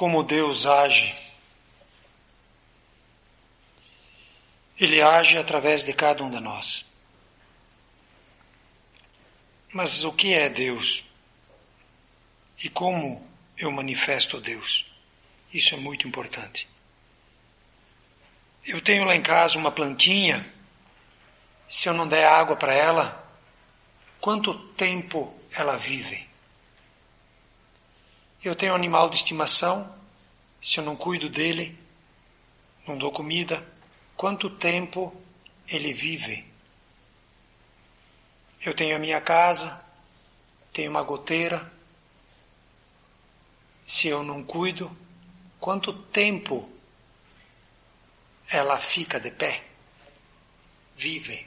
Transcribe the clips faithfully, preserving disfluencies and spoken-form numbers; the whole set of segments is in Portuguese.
como Deus age. Ele age através de cada um de nós. Mas o que é Deus? E como eu manifesto Deus? Isso é muito importante. Eu tenho lá em casa uma plantinha. Se eu não der água para ela, quanto tempo ela vive? Eu tenho um animal de estimação. Se eu não cuido dele, não dou comida, quanto tempo ele vive? Eu tenho a minha casa, tenho uma goteira. Se eu não cuido, quanto tempo ela fica de pé? Vive.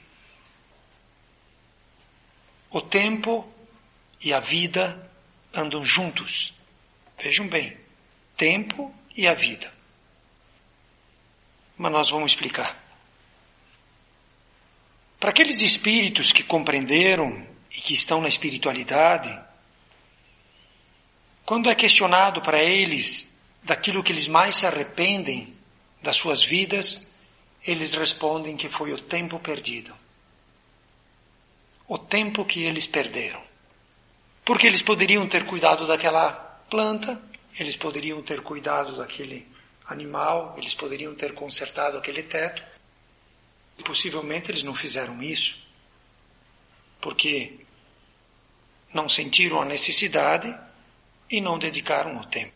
O tempo e a vida andam juntos. Vejam bem, tempo e a vida. Mas nós vamos explicar. Para aqueles espíritos que compreenderam e que estão na espiritualidade, quando é questionado para eles daquilo que eles mais se arrependem das suas vidas, eles respondem que foi o tempo perdido. O tempo que eles perderam. Porque eles poderiam ter cuidado daquela planta, eles poderiam ter cuidado daquele animal, eles poderiam ter consertado aquele teto. Possivelmente eles não fizeram isso, porque não sentiram a necessidade e não dedicaram o tempo.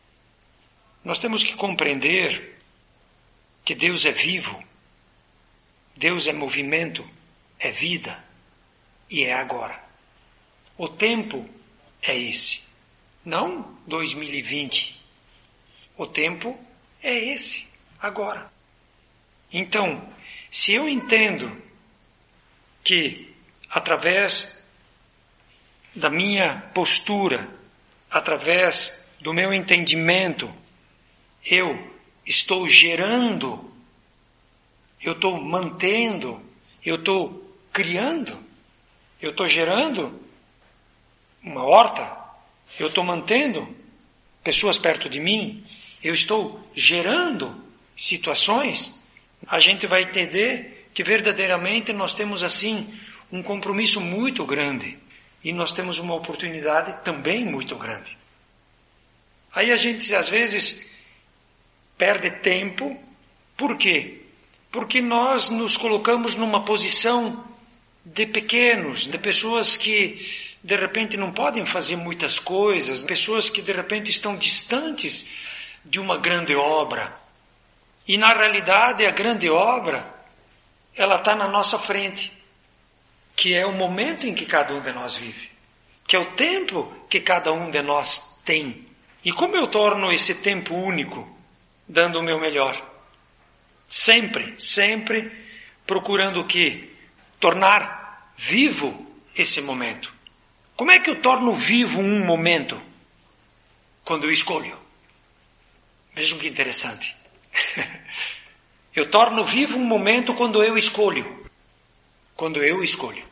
Nós temos que compreender que Deus é vivo, Deus é movimento, é vida e é agora. O tempo é esse, não dois mil e vinte. O tempo é esse, agora. Então, se eu entendo que através da minha postura, através do meu entendimento, eu estou gerando, eu estou mantendo, eu estou criando, eu estou gerando uma horta, eu estou mantendo pessoas perto de mim, eu estou gerando situações, a gente vai entender que verdadeiramente nós temos assim um compromisso muito grande e nós temos uma oportunidade também muito grande. Aí a gente às vezes perde tempo. Por quê? Porque nós nos colocamos numa posição de pequenos, de pessoas que de repente não podem fazer muitas coisas, pessoas que de repente estão distantes de uma grande obra. E na realidade a grande obra, ela está na nossa frente, que é o momento em que cada um de nós vive, que é o tempo que cada um de nós tem. E como eu torno esse tempo único? Dando o meu melhor. Sempre, sempre procurando o quê? Tornar vivo esse momento. Como é que eu torno vivo um momento? Quando eu escolho. Vejam que interessante. Eu torno vivo um momento quando eu escolho. Quando eu escolho.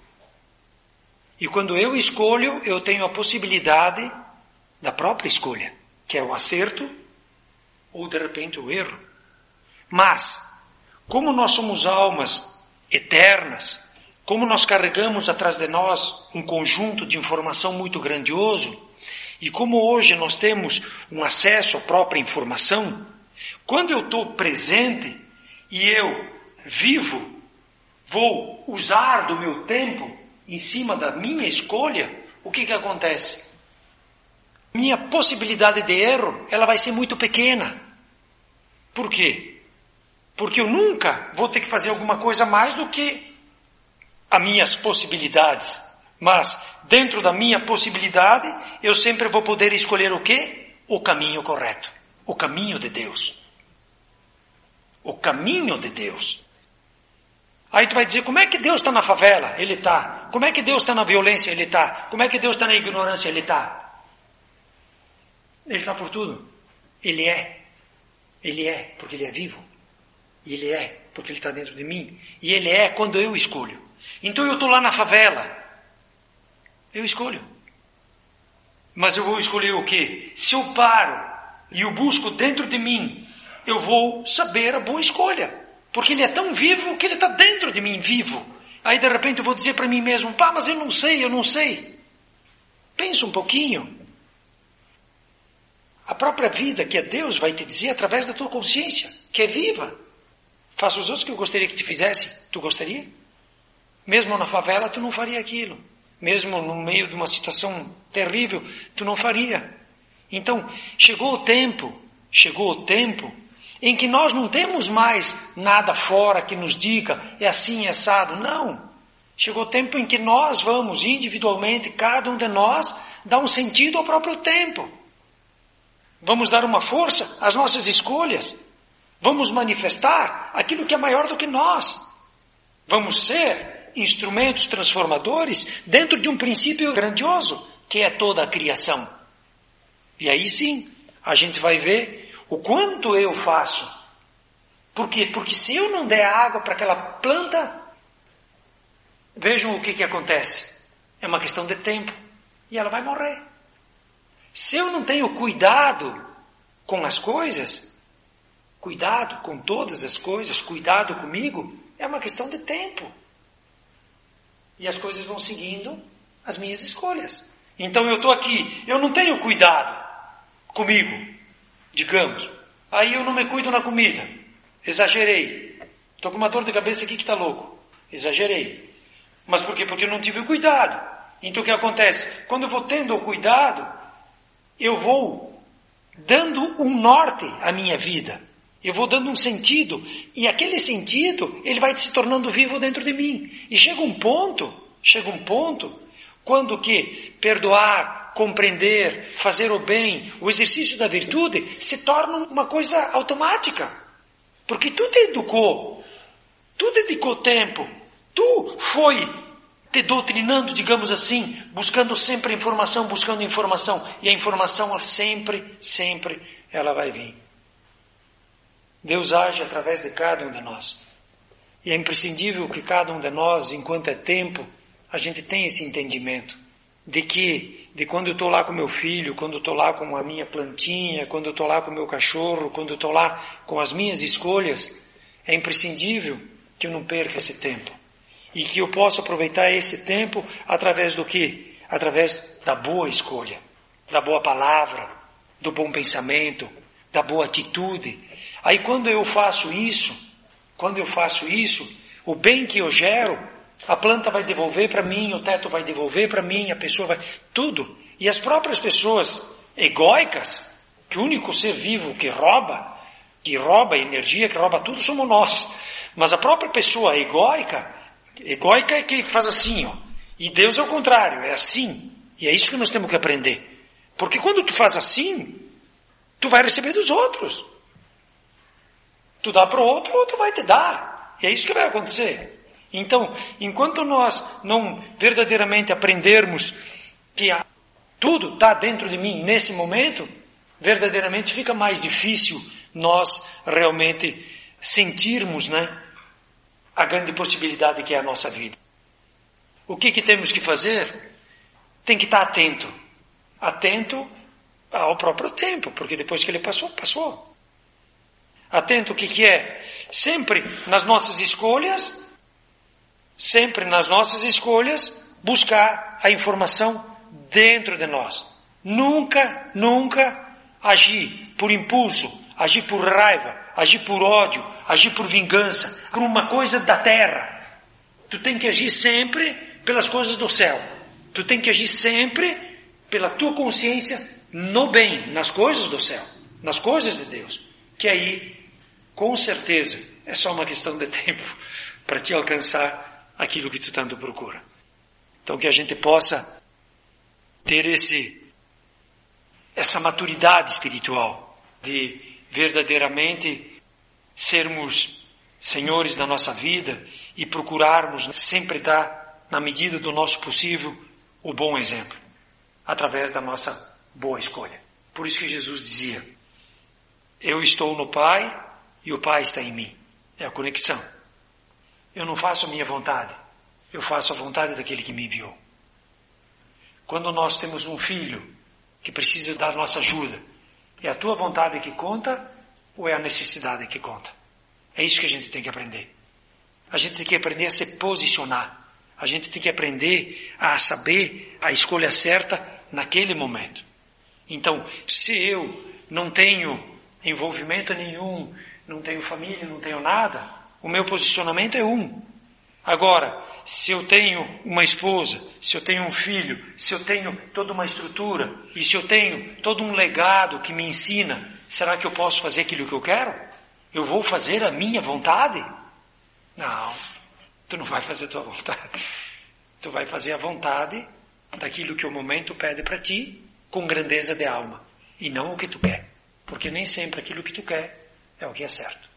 E quando eu escolho, eu tenho a possibilidade da própria escolha, que é o acerto ou de repente o erro. Mas, como nós somos almas eternas, como nós carregamos atrás de nós um conjunto de informação muito grandioso, e como hoje nós temos um acesso à própria informação, quando eu estou presente e eu vivo, vou usar do meu tempo em cima da minha escolha, o que que acontece? Minha possibilidade de erro, ela vai ser muito pequena. Por quê? Porque eu nunca vou ter que fazer alguma coisa mais do que as minhas possibilidades. Mas, dentro da minha possibilidade, eu sempre vou poder escolher o quê? O caminho correto. O caminho de Deus. O caminho de Deus. Aí tu vai dizer, como é que Deus está na favela? Ele está. Como é que Deus está na violência? Ele está. Como é que Deus está na ignorância? Ele está. Ele está por tudo. Ele é. Ele é porque Ele é vivo. E Ele é porque Ele está dentro de mim. E Ele é quando eu escolho. Então eu estou lá na favela. Eu escolho. Mas eu vou escolher o quê? Se eu paro e o busco dentro de mim, eu vou saber a boa escolha. Porque ele é tão vivo que ele está dentro de mim, vivo. Aí de repente eu vou dizer para mim mesmo, pá, mas eu não sei, eu não sei. Pensa um pouquinho. A própria vida que é Deus vai te dizer através da tua consciência, que é viva. Faça os outros que eu gostaria que te fizessem. Tu gostaria? Mesmo na favela, tu não faria aquilo. Mesmo no meio de uma situação terrível, tu não faria. Então, chegou o tempo, chegou o tempo em que nós não temos mais nada fora que nos diga, é assim, é assado. Não. Chegou o tempo em que nós vamos individualmente, cada um de nós, dar um sentido ao próprio tempo. Vamos dar uma força às nossas escolhas. Vamos manifestar aquilo que é maior do que nós. Vamos ser instrumentos transformadores dentro de um princípio grandioso, que é toda a criação. E aí sim, a gente vai ver o quanto eu faço. Por quê? Porque se eu não der água para aquela planta, vejam o que, que acontece. É uma questão de tempo. E ela vai morrer. Se eu não tenho cuidado com as coisas, cuidado com todas as coisas, cuidado comigo, é uma questão de tempo. E as coisas vão seguindo as minhas escolhas. Então eu estou aqui, eu não tenho cuidado comigo, digamos. Aí eu não me cuido na comida. Exagerei. Estou com uma dor de cabeça aqui que está louco. Exagerei. Mas por quê? Porque eu não tive o cuidado. Então o que acontece? Quando eu vou tendo o cuidado, eu vou dando um norte à minha vida. Eu vou dando um sentido. E aquele sentido, ele vai se tornando vivo dentro de mim. E chega um ponto, chega um ponto, quando que perdoar, compreender, fazer o bem, o exercício da virtude, se torna uma coisa automática. Porque tu te educou, tu dedicou tempo, tu foi te doutrinando, digamos assim, buscando sempre informação, buscando informação. E a informação ela sempre, sempre, ela vai vir. Deus age através de cada um de nós. E é imprescindível que cada um de nós, enquanto é tempo, a gente tenha esse entendimento. De que, de quando eu estou lá com meu filho, quando eu estou lá com a minha plantinha, quando eu estou lá com o meu cachorro, quando eu estou lá com as minhas escolhas, é imprescindível que eu não perca esse tempo. E que eu possa aproveitar esse tempo através do quê? Através da boa escolha, da boa palavra, do bom pensamento, da boa atitude. Aí quando eu faço isso, quando eu faço isso, o bem que eu gero, a planta vai devolver para mim, o teto vai devolver para mim, a pessoa vai... Tudo. E as próprias pessoas egóicas, que o único ser vivo que rouba, que rouba energia, que rouba tudo, somos nós. Mas a própria pessoa egóica, egóica é que faz assim, ó. E Deus é o contrário, é assim. E é isso que nós temos que aprender. Porque quando tu faz assim, tu vai receber dos outros. Tu dá para o outro, o outro vai te dar. E é isso que vai acontecer. Então, enquanto nós não verdadeiramente aprendermos que a, tudo está dentro de mim nesse momento, verdadeiramente fica mais difícil nós realmente sentirmos, né, a grande possibilidade que é a nossa vida. O que que temos que fazer? Tem que estar atento. Atento ao próprio tempo, porque depois que ele passou, passou. Atento o que que é? Sempre nas nossas escolhas, sempre nas nossas escolhas, buscar a informação dentro de nós. Nunca, nunca agir por impulso, agir por raiva, agir por ódio, agir por vingança, como uma coisa da terra. Tu tem que agir sempre pelas coisas do céu. Tu tem que agir sempre pela tua consciência no bem, nas coisas do céu, nas coisas de Deus. Que aí, com certeza, é só uma questão de tempo para te alcançar aquilo que tu tanto procura. Então que a gente possa ter esse, essa maturidade espiritual de verdadeiramente sermos senhores da nossa vida e procurarmos sempre dar, na medida do nosso possível, o bom exemplo, através da nossa boa escolha. Por isso que Jesus dizia, eu estou no Pai e o Pai está em mim. É a conexão. Eu não faço a minha vontade, eu faço a vontade daquele que me enviou. Quando nós temos um filho que precisa da nossa ajuda, É a tua vontade que conta ou é a necessidade que conta? É isso que a gente tem que aprender. A gente tem que aprender a se posicionar. A gente tem que aprender a saber a escolha certa naquele momento. Então, se eu não tenho envolvimento nenhum, não tenho família, não tenho nada, o meu posicionamento é um. Agora, se eu tenho uma esposa, se eu tenho um filho, se eu tenho toda uma estrutura, e se eu tenho todo um legado que me ensina, será que eu posso fazer aquilo que eu quero? Eu vou fazer a minha vontade? Não, tu não vai fazer a tua vontade. Tu vai fazer a vontade daquilo que o momento pede para ti, com grandeza de alma, e não o que tu quer. Porque nem sempre aquilo que tu quer é o que é certo.